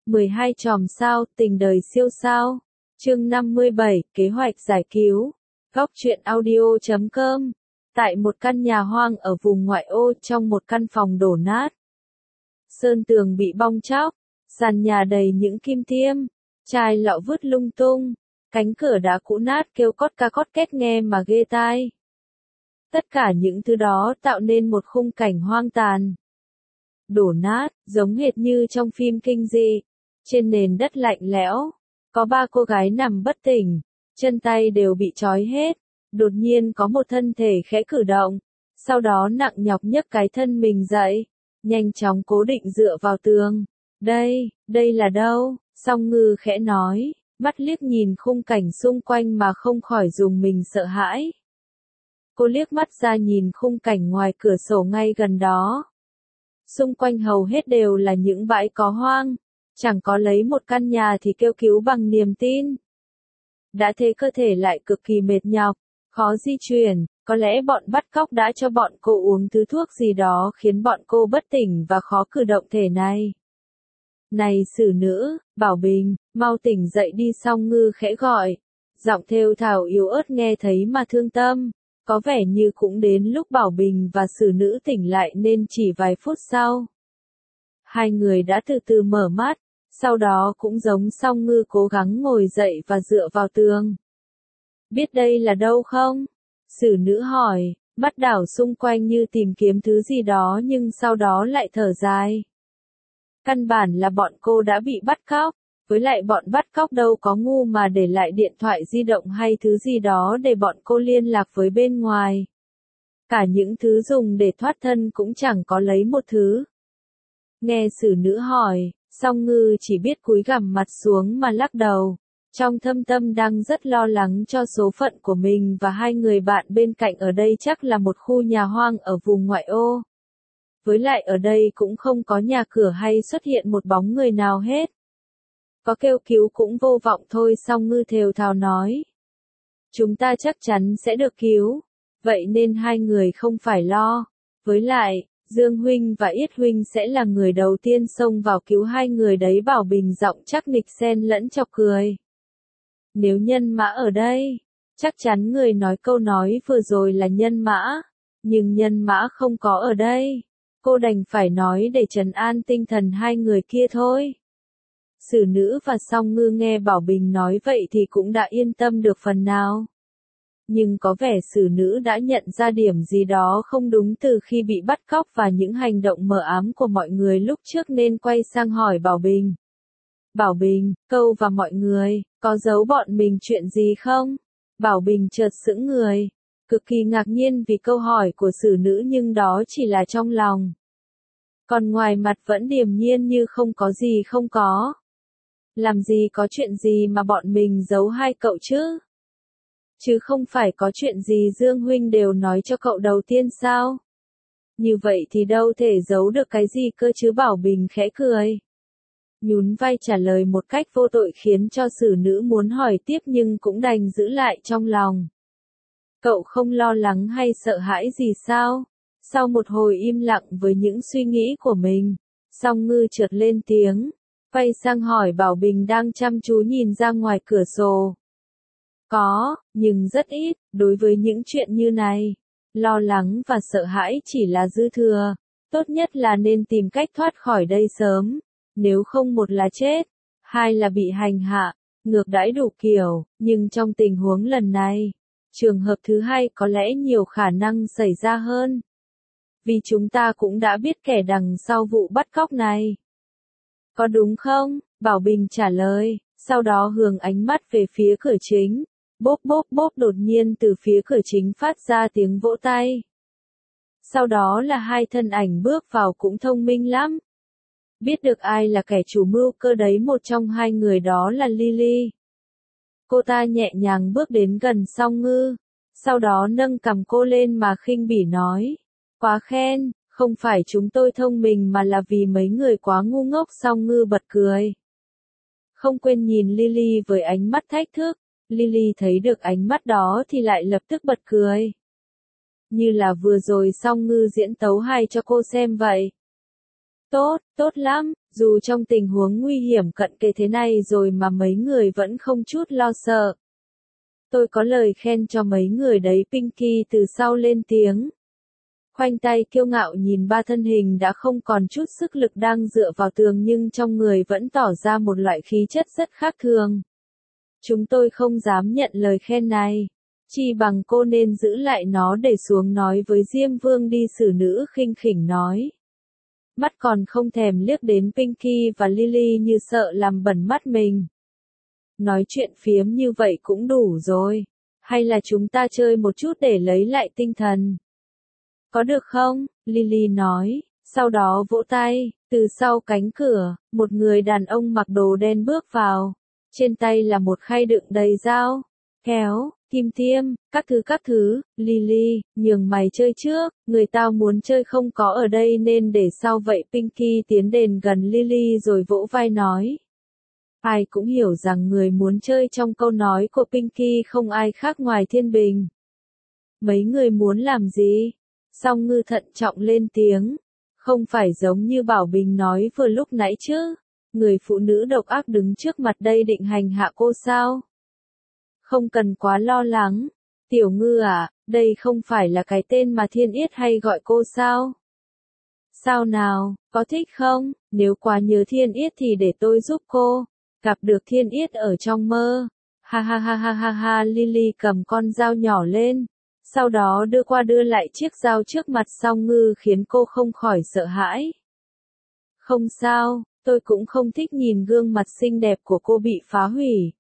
12 chòm sao, tình đời siêu sao. Chương 57, kế hoạch giải cứu. Góc truyện audio.com. Tại một căn nhà hoang ở vùng ngoại ô, trong một căn phòng đổ nát. Sơn tường bị bong tróc, sàn nhà đầy những kim tiêm, chai lọ vứt lung tung, cánh cửa đá cũ nát kêu cót ca cót két nghe mà ghê tai. Tất cả những thứ đó tạo nên một khung cảnh hoang tàn. Đổ nát, giống hệt như trong phim kinh dị. Trên nền đất lạnh lẽo, có 3 cô gái nằm bất tỉnh, chân tay đều bị trói hết. Đột nhiên có một thân thể khẽ cử động, sau đó nặng nhọc nhấc cái thân mình dậy, nhanh chóng cố định dựa vào tường. Đây là đâu? Song Ngư khẽ nói, mắt liếc nhìn khung cảnh xung quanh mà không khỏi rùng mình sợ hãi. Cô liếc mắt ra nhìn khung cảnh ngoài cửa sổ ngay gần đó. Xung quanh hầu hết đều là những bãi cỏ hoang, chẳng có lấy một căn nhà thì kêu cứu bằng niềm tin. Đã thế cơ thể lại cực kỳ mệt nhọc, khó di chuyển, có lẽ bọn bắt cóc đã cho bọn cô uống thứ thuốc gì đó khiến bọn cô bất tỉnh và khó cử động thể này. Này xử nữ, Bảo Bình, mau tỉnh dậy đi. Song Ngư khẽ gọi, giọng thều thào yếu ớt nghe thấy mà thương tâm. Có vẻ như cũng đến lúc Bảo Bình và xử nữ tỉnh lại nên chỉ vài phút sau. Hai người đã từ từ mở mắt, sau đó cũng giống Song Ngư cố gắng ngồi dậy và dựa vào tường. Biết đây là đâu không? Xử nữ hỏi, mắt đảo xung quanh như tìm kiếm thứ gì đó nhưng sau đó lại thở dài. Căn bản là bọn cô đã bị bắt cóc, với lại bọn bắt cóc đâu có ngu mà để lại điện thoại di động hay thứ gì đó để bọn cô liên lạc với bên ngoài. Cả những thứ dùng để thoát thân cũng chẳng có lấy một thứ. Nghe xử nữ hỏi, Song Ngư chỉ biết cúi gằm mặt xuống mà lắc đầu. Trong thâm tâm đang rất lo lắng cho số phận của mình và hai người bạn bên cạnh. Ở đây chắc là một khu nhà hoang ở vùng ngoại ô. Với lại ở đây cũng không có nhà cửa hay xuất hiện một bóng người nào hết. Có kêu cứu cũng vô vọng thôi. Song Ngư thều thào nói. Chúng ta chắc chắn sẽ được cứu. Vậy nên hai người không phải lo. Với lại, Dương Huynh và Yết Huynh sẽ là người đầu tiên xông vào cứu hai người đấy. Bảo Bình giọng chắc nịch xen lẫn chọc cười. Nếu Nhân Mã ở đây, chắc chắn người nói câu nói vừa rồi là Nhân Mã. Nhưng Nhân Mã không có ở đây. Cô đành phải nói để trấn an tinh thần hai người kia thôi. Xử nữ và Song Ngư nghe Bảo Bình nói vậy thì cũng đã yên tâm được phần nào. Nhưng có vẻ xử nữ đã nhận ra điểm gì đó không đúng từ khi bị bắt cóc và những hành động mờ ám của mọi người lúc trước nên quay sang hỏi Bảo Bình. Bảo Bình, câu và mọi người, có giấu bọn mình chuyện gì không? Bảo Bình chợt sững người, cực kỳ ngạc nhiên vì câu hỏi của xử nữ nhưng đó chỉ là trong lòng. Còn ngoài mặt vẫn điềm nhiên như không có gì không có. Làm gì có chuyện gì mà bọn mình giấu hai cậu chứ? Chứ không phải có chuyện gì Dương Huynh đều nói cho cậu đầu tiên sao? Như vậy thì đâu thể giấu được cái gì cơ chứ. Bảo Bình khẽ cười. Nhún vai trả lời một cách vô tội khiến cho xử nữ muốn hỏi tiếp nhưng cũng đành giữ lại trong lòng. Cậu không lo lắng hay sợ hãi gì sao? Sau một hồi im lặng với những suy nghĩ của mình, Song Ngư chợt lên tiếng, quay sang hỏi Bảo Bình đang chăm chú nhìn ra ngoài cửa sổ. Có, nhưng rất ít. Đối với những chuyện như này, lo lắng và sợ hãi chỉ là dư thừa. Tốt nhất là nên tìm cách thoát khỏi đây sớm. Nếu không một là chết, hai là bị hành hạ, ngược đãi đủ kiểu. Nhưng trong tình huống lần này, trường hợp thứ hai có lẽ nhiều khả năng xảy ra hơn. Vì chúng ta cũng đã biết kẻ đằng sau vụ bắt cóc này. Có đúng không? Bảo Bình trả lời, sau đó hướng ánh mắt về phía cửa chính. Bốp bốp bốp, đột nhiên từ phía cửa chính phát ra tiếng vỗ tay. Sau đó là hai thân ảnh bước vào cũng thông minh lắm. Biết được ai là kẻ chủ mưu cơ đấy. Một trong hai người đó là Lily. Cô ta nhẹ nhàng bước đến gần Song Ngư, sau đó nâng cằm cô lên mà khinh bỉ nói. Quá khen, không phải chúng tôi thông minh mà là vì mấy người quá ngu ngốc. Song Ngư bật cười. Không quên nhìn Lily với ánh mắt thách thức. Lily thấy được ánh mắt đó thì lại lập tức bật cười. Như là vừa rồi Song Ngư diễn tấu hay cho cô xem vậy. Tốt lắm, dù trong tình huống nguy hiểm cận kề thế này rồi mà mấy người vẫn không chút lo sợ. Tôi có lời khen cho mấy người đấy. Pinky từ sau lên tiếng. Khoanh tay kiêu ngạo nhìn ba thân hình đã không còn chút sức lực đang dựa vào tường nhưng trong người vẫn tỏ ra một loại khí chất rất khác thường. Chúng tôi không dám nhận lời khen này. Chi bằng cô nên giữ lại nó để xuống nói với Diêm Vương đi. Xử nữ khinh khỉnh nói. Mắt còn không thèm liếc đến Pinky và Lily như sợ làm bẩn mắt mình. Nói chuyện phiếm như vậy cũng đủ rồi. Hay là chúng ta chơi một chút để lấy lại tinh thần? Có được không? Lily nói, sau đó vỗ tay. Từ sau cánh cửa, một người đàn ông mặc đồ đen bước vào. Trên tay là một khay đựng đầy dao, kéo, kim tiêm, các thứ. Lily, nhường mày chơi trước, người tao muốn chơi không có ở đây nên để sau vậy. Pinky tiến đến gần Lily rồi vỗ vai nói. Ai cũng hiểu rằng người muốn chơi trong câu nói của Pinky không ai khác ngoài Thiên Bình. Mấy người muốn làm gì? Song Ngư thận trọng lên tiếng. Không phải giống như Bảo Bình nói vừa lúc nãy chứ. Người phụ nữ độc ác đứng trước mặt đây định hành hạ cô sao? Không cần quá lo lắng. Tiểu Ngư à, đây không phải là cái tên mà Thiên Yết hay gọi cô sao? Sao nào, có thích không? Nếu quá nhớ Thiên Yết thì để tôi giúp cô. Gặp được Thiên Yết ở trong mơ. Ha ha ha ha ha ha. Lily cầm con dao nhỏ lên. Sau đó đưa qua đưa lại chiếc dao trước mặt Song Ngư khiến cô không khỏi sợ hãi. Không sao, tôi cũng không thích nhìn gương mặt xinh đẹp của cô bị phá hủy.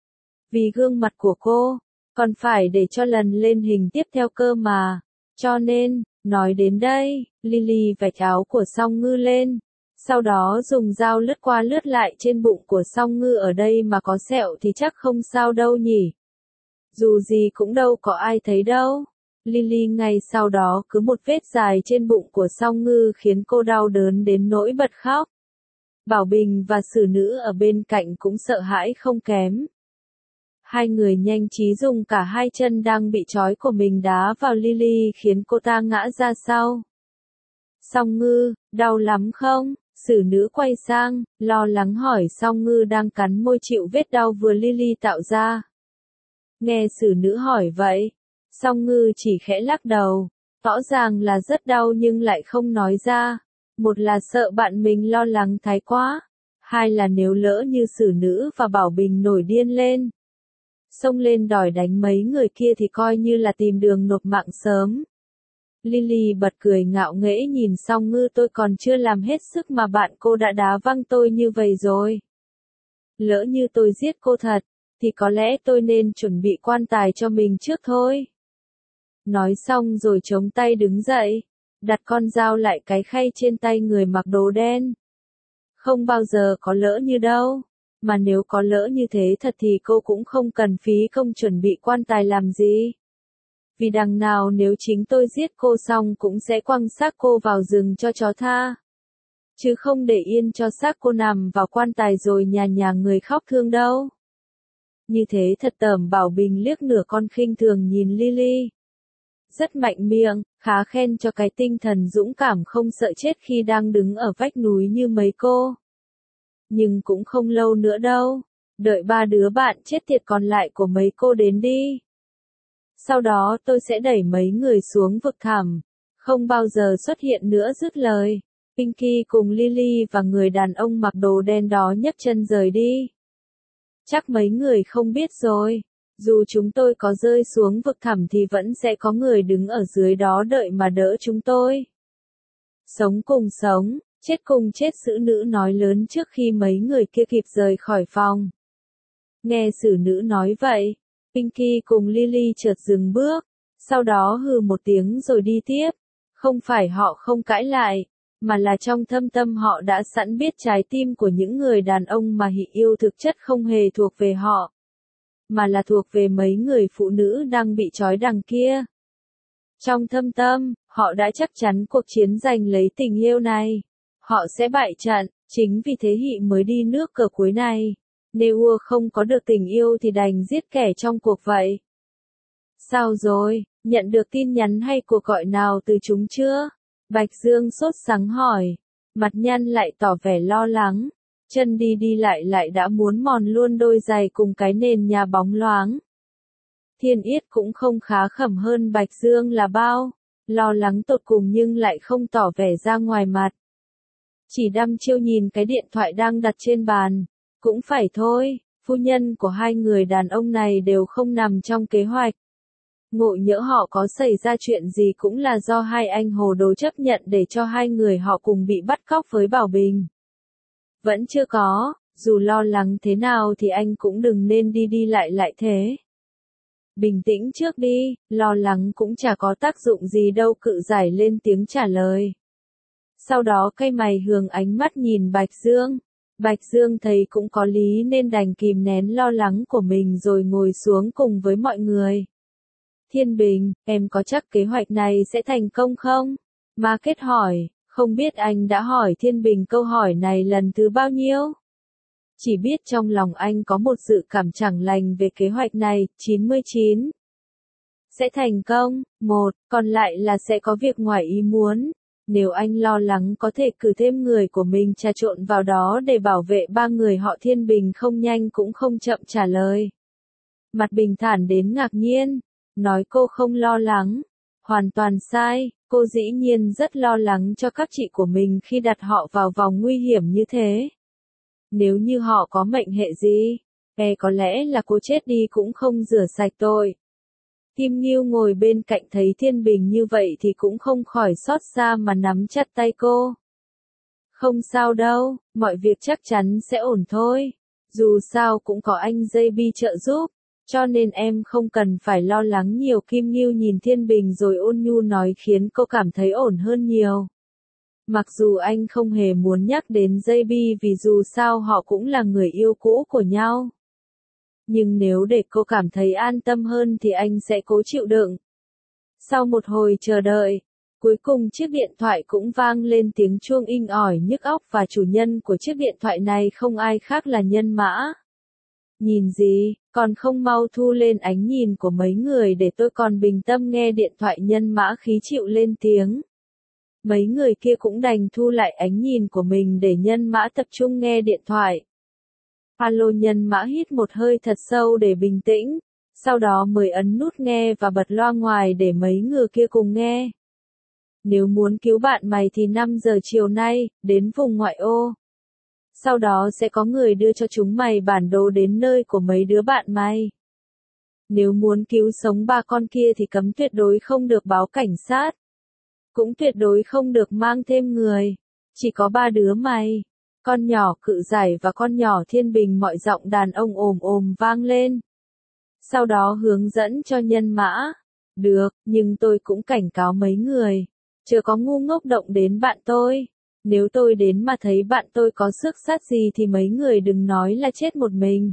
Vì gương mặt của cô, còn phải để cho lần lên hình tiếp theo cơ mà. Cho nên, nói đến đây, Lily vạch áo của Song Ngư lên. Sau đó dùng dao lướt qua lướt lại trên bụng của Song Ngư. Ở đây mà có sẹo thì chắc không sao đâu nhỉ. Dù gì cũng đâu có ai thấy đâu. Lily ngay sau đó cứ một vết dài trên bụng của Song Ngư khiến cô đau đớn đến nỗi bật khóc. Bảo Bình và xử nữ ở bên cạnh cũng sợ hãi không kém. Hai người nhanh trí dùng cả hai chân đang bị trói của mình đá vào Lily khiến cô ta ngã ra sau. Song Ngư, đau lắm không? Xử nữ quay sang, lo lắng hỏi Song Ngư đang cắn môi chịu vết đau vừa Lily tạo ra. Nghe xử nữ hỏi vậy, Song Ngư chỉ khẽ lắc đầu, rõ ràng là rất đau nhưng lại không nói ra. Một là sợ bạn mình lo lắng thái quá, hai là nếu lỡ như xử nữ và Bảo Bình nổi điên lên, xông lên đòi đánh mấy người kia thì coi như là tìm đường nộp mạng sớm. Lily bật cười ngạo nghễ nhìn Song Ngư. Tôi còn chưa làm hết sức mà bạn cô đã đá văng tôi như vậy rồi. Lỡ như tôi giết cô thật, thì có lẽ tôi nên chuẩn bị quan tài cho mình trước thôi. Nói xong rồi chống tay đứng dậy, đặt con dao lại cái khay trên tay người mặc đồ đen. Không bao giờ có lỡ như đâu, mà nếu có lỡ như thế thật thì cô cũng không cần phí công chuẩn bị quan tài làm gì. Vì đằng nào nếu chính tôi giết cô xong cũng sẽ quăng xác cô vào rừng cho chó tha. Chứ không để yên cho xác cô nằm vào quan tài rồi nhà nhà người khóc thương đâu. Như thế thật tởm. Bảo Bình liếc nửa con khinh thường nhìn Lily. Rất mạnh miệng, khá khen cho cái tinh thần dũng cảm không sợ chết khi đang đứng ở vách núi như mấy cô. Nhưng cũng không lâu nữa đâu, đợi ba đứa bạn chết tiệt còn lại của mấy cô đến đi. Sau đó tôi sẽ đẩy mấy người xuống vực thẳm, không bao giờ xuất hiện nữa. Dứt lời, Pinky cùng Lily và người đàn ông mặc đồ đen đó nhấc chân rời đi. Chắc mấy người không biết rồi, dù chúng tôi có rơi xuống vực thẳm thì vẫn sẽ có người đứng ở dưới đó đợi mà đỡ chúng tôi. Sống cùng sống, chết cùng chết. Xử nữ nói lớn trước khi mấy người kia kịp rời khỏi phòng. Nghe xử nữ nói vậy, Pinky cùng Lily chợt dừng bước, sau đó hừ một tiếng rồi đi tiếp. Không phải họ không cãi lại, mà là trong thâm tâm họ đã sẵn biết trái tim của những người đàn ông mà họ yêu thực chất không hề thuộc về họ, mà là thuộc về mấy người phụ nữ đang bị trói đằng kia. Trong thâm tâm, họ đã chắc chắn cuộc chiến giành lấy tình yêu này. Họ sẽ bại trận, chính vì thế họ mới đi nước cờ cuối này. Nếu không có được tình yêu thì đành giết kẻ trong cuộc vậy. Sao rồi, nhận được tin nhắn hay cuộc gọi nào từ chúng chưa? Bạch Dương sốt sắng hỏi. Mặt nhăn lại tỏ vẻ lo lắng, chân đi đi lại đã muốn mòn luôn đôi giày cùng cái nền nhà bóng loáng. Thiên Yết cũng không khá khẩm hơn Bạch Dương là bao, lo lắng tột cùng nhưng lại không tỏ vẻ ra ngoài mặt. Chỉ đăm chiêu nhìn cái điện thoại đang đặt trên bàn, cũng phải thôi, phu nhân của hai người đàn ông này đều không nằm trong kế hoạch. Ngộ nhỡ họ có xảy ra chuyện gì cũng là do hai anh hồ đồ chấp nhận để cho hai người họ cùng bị bắt cóc với Bảo Bình. Vẫn chưa có, dù lo lắng thế nào thì anh cũng đừng nên đi đi lại thế. Bình tĩnh trước đi, lo lắng cũng chả có tác dụng gì đâu, Cự Giải lên tiếng trả lời. Sau đó cay mày hướng ánh mắt nhìn Bạch Dương. Bạch Dương thấy cũng có lý nên đành kìm nén lo lắng của mình rồi ngồi xuống cùng với mọi người. Thiên Bình, em có chắc kế hoạch này sẽ thành công không? Ma Kết hỏi, không biết anh đã hỏi Thiên Bình câu hỏi này lần thứ bao nhiêu? Chỉ biết trong lòng anh có một dự cảm chẳng lành về kế hoạch này, 99. Sẽ thành công, còn lại là sẽ có việc ngoài ý muốn. Nếu anh lo lắng có thể cử thêm người của mình trà trộn vào đó để bảo vệ ba người họ. Thiên Bình không nhanh cũng không chậm trả lời. Mặt bình thản đến ngạc nhiên, nói cô không lo lắng. Hoàn toàn sai, cô dĩ nhiên rất lo lắng cho các chị của mình khi đặt họ vào vòng nguy hiểm như thế. Nếu như họ có mệnh hệ gì, có lẽ là cô chết đi cũng không rửa sạch tội. Kim Nghiêu ngồi bên cạnh thấy Thiên Bình như vậy thì cũng không khỏi xót xa mà nắm chặt tay cô. Không sao đâu, mọi việc chắc chắn sẽ ổn thôi. Dù sao cũng có anh JB trợ giúp, cho nên em không cần phải lo lắng nhiều. Kim Nghiêu nhìn Thiên Bình rồi ôn nhu nói khiến cô cảm thấy ổn hơn nhiều. Mặc dù anh không hề muốn nhắc đến JB vì dù sao họ cũng là người yêu cũ của nhau. Nhưng nếu để cô cảm thấy an tâm hơn thì anh sẽ cố chịu đựng. Sau một hồi chờ đợi, cuối cùng chiếc điện thoại cũng vang lên tiếng chuông inh ỏi nhức óc và chủ nhân của chiếc điện thoại này không ai khác là Nhân Mã. Nhìn gì, còn không mau thu lên ánh nhìn của mấy người để tôi còn bình tâm nghe điện thoại. Nhân Mã khí chịu lên tiếng. Mấy người kia cũng đành thu lại ánh nhìn của mình để Nhân Mã tập trung nghe điện thoại. Alo. Nhân Mã hít một hơi thật sâu để bình tĩnh, sau đó mới ấn nút nghe và bật loa ngoài để mấy người kia cùng nghe. Nếu muốn cứu bạn mày thì 5 giờ chiều nay, đến vùng ngoại ô. Sau đó sẽ có người đưa cho chúng mày bản đồ đến nơi của mấy đứa bạn mày. Nếu muốn cứu sống ba con kia thì cấm tuyệt đối không được báo cảnh sát. Cũng tuyệt đối không được mang thêm người. Chỉ có ba đứa mày. Con nhỏ Cự Giải và con nhỏ Thiên Bình. Mọi giọng đàn ông ồm vang lên. Sau đó hướng dẫn cho Nhân Mã. Được, nhưng tôi cũng cảnh cáo mấy người. Chưa có ngu ngốc động đến bạn tôi. Nếu tôi đến mà thấy bạn tôi có xước sát gì thì mấy người đừng nói là chết một mình.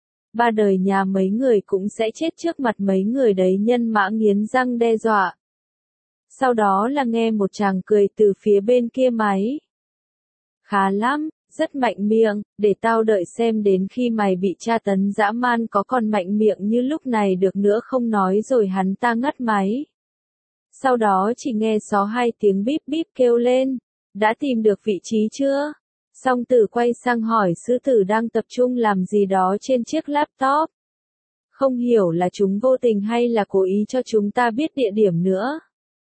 Ba đời nhà mấy người cũng sẽ chết trước mặt mấy người đấy. Nhân Mã nghiến răng đe dọa. Sau đó là nghe một chàng cười từ phía bên kia máy. Khá lắm, rất mạnh miệng, để tao đợi xem đến khi mày bị tra tấn dã man có còn mạnh miệng như lúc này được nữa không. Nói rồi hắn ta ngắt máy. Sau đó chỉ nghe xó hai tiếng bíp bíp kêu lên. Đã tìm được vị trí chưa? Song Tử quay sang hỏi Sư Tử đang tập trung làm gì đó trên chiếc laptop. Không hiểu là chúng vô tình hay là cố ý cho chúng ta biết địa điểm nữa.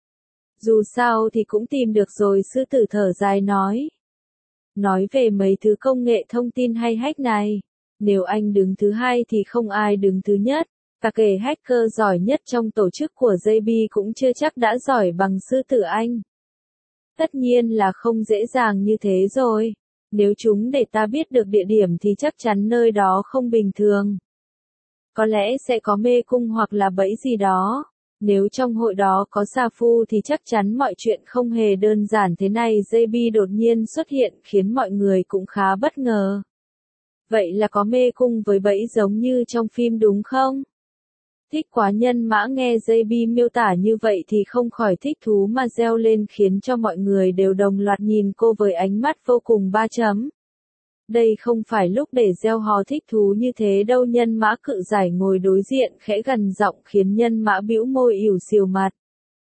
Dù sao thì cũng tìm được rồi. Sư Tử thở dài nói. Nói về mấy thứ công nghệ thông tin hay hack này, nếu anh đứng thứ hai thì không ai đứng thứ nhất. Cả kẻ hacker giỏi nhất trong tổ chức của JB cũng chưa chắc đã giỏi bằng Sư Tử anh. Tất nhiên là không dễ dàng như thế rồi. Nếu chúng để ta biết được địa điểm thì chắc chắn nơi đó không bình thường. Có lẽ sẽ có mê cung hoặc là bẫy gì đó. Nếu trong hội đó có sa phu thì chắc chắn mọi chuyện không hề đơn giản thế này. JB đột nhiên xuất hiện khiến mọi người cũng khá bất ngờ. Vậy là có mê cung với bẫy giống như trong phim đúng không? Thích quá. Nhân Mã nghe JB miêu tả như vậy thì không khỏi thích thú mà reo lên khiến cho mọi người đều đồng loạt nhìn cô với ánh mắt vô cùng ba chấm. Đây không phải lúc để reo hò thích thú như thế đâu. Nhân Mã Cự Giải ngồi đối diện khẽ gần giọng khiến Nhân Mã bĩu môi ỉu xìu mặt.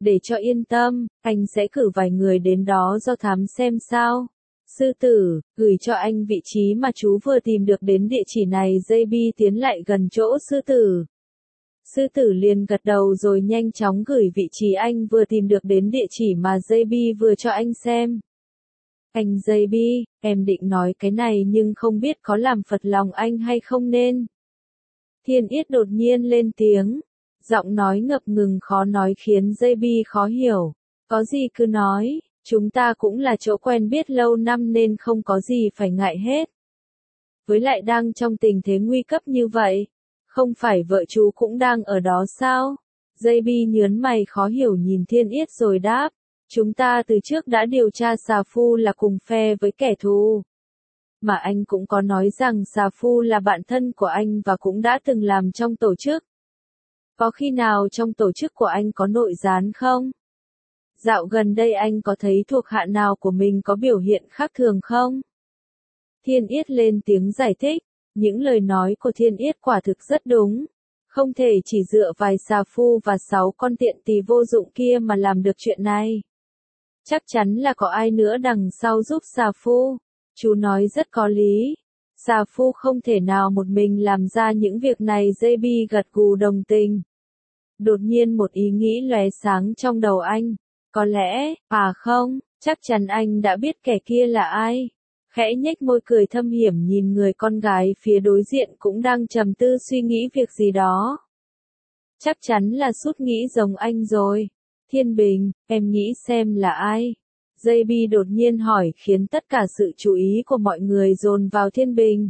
Để cho yên tâm, anh sẽ cử vài người đến đó do thám xem sao. Sư tử, gửi cho anh vị trí mà chú vừa tìm được đến địa chỉ này. JB tiến lại gần chỗ sư tử. Sư tử liền gật đầu rồi nhanh chóng gửi vị trí anh vừa tìm được đến địa chỉ mà JB vừa cho anh xem. Anh JB, em định nói cái này nhưng không biết có làm phật lòng anh hay không nên. Thiên Yết đột nhiên lên tiếng. Giọng nói ngập ngừng khó nói khiến JB khó hiểu. Có gì cứ nói, chúng ta cũng là chỗ quen biết lâu năm nên không có gì phải ngại hết. Với lại đang trong tình thế nguy cấp như vậy, không phải vợ chú cũng đang ở đó sao? JB nhớn mày khó hiểu nhìn Thiên Yết rồi đáp. Chúng ta từ trước đã điều tra Xà Phu là cùng phe với kẻ thù. Mà anh cũng có nói rằng Xà Phu là bạn thân của anh và cũng đã từng làm trong tổ chức. Có khi nào trong tổ chức của anh có nội gián không? Dạo gần đây anh có thấy thuộc hạ nào của mình có biểu hiện khác thường không? Thiên Yết lên tiếng giải thích. Những lời nói của Thiên Yết quả thực rất đúng. Không thể chỉ dựa vài Xà Phu và 6 con tiện tỳ vô dụng kia mà làm được chuyện này. Chắc chắn là có ai nữa đằng sau giúp Xà Phu. Chú nói rất có lý. Xà Phu không thể nào một mình làm ra những việc này. JB gật gù đồng tình. Đột nhiên một ý nghĩ lóe sáng trong đầu anh. Có lẽ, không, chắc chắn anh đã biết kẻ kia là ai. Khẽ nhếch môi cười thâm hiểm nhìn người con gái phía đối diện cũng đang trầm tư suy nghĩ việc gì đó. Chắc chắn là Sút nghĩ giống anh rồi. Thiên Bình, em nghĩ xem là ai? JB đột nhiên hỏi khiến tất cả sự chú ý của mọi người dồn vào Thiên Bình.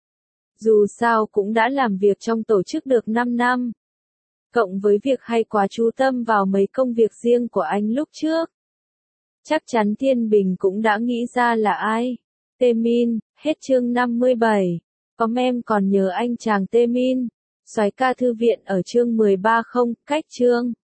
Dù sao cũng đã làm việc trong tổ chức được 5 năm. Cộng với việc hay quá chú tâm vào mấy công việc riêng của anh lúc trước. Chắc chắn Thiên Bình cũng đã nghĩ ra là ai. Tê Min, hết chương 57. Có em còn nhớ anh chàng Tê Min. Soái ca thư viện ở chương 13 không, cách chương.